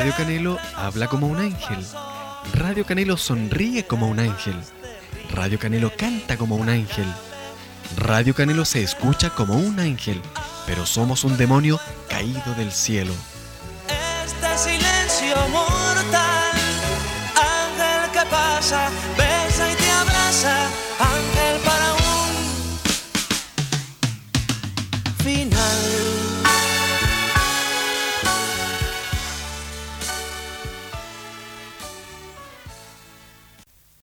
Radio Canelo habla como un ángel. Radio Canelo sonríe como un ángel. Radio Canelo canta como un ángel. Radio Canelo se escucha como un ángel, pero somos un demonio caído del cielo. Este silencio mortal, ángel que pasa, besa y te abraza, ángel para un fin.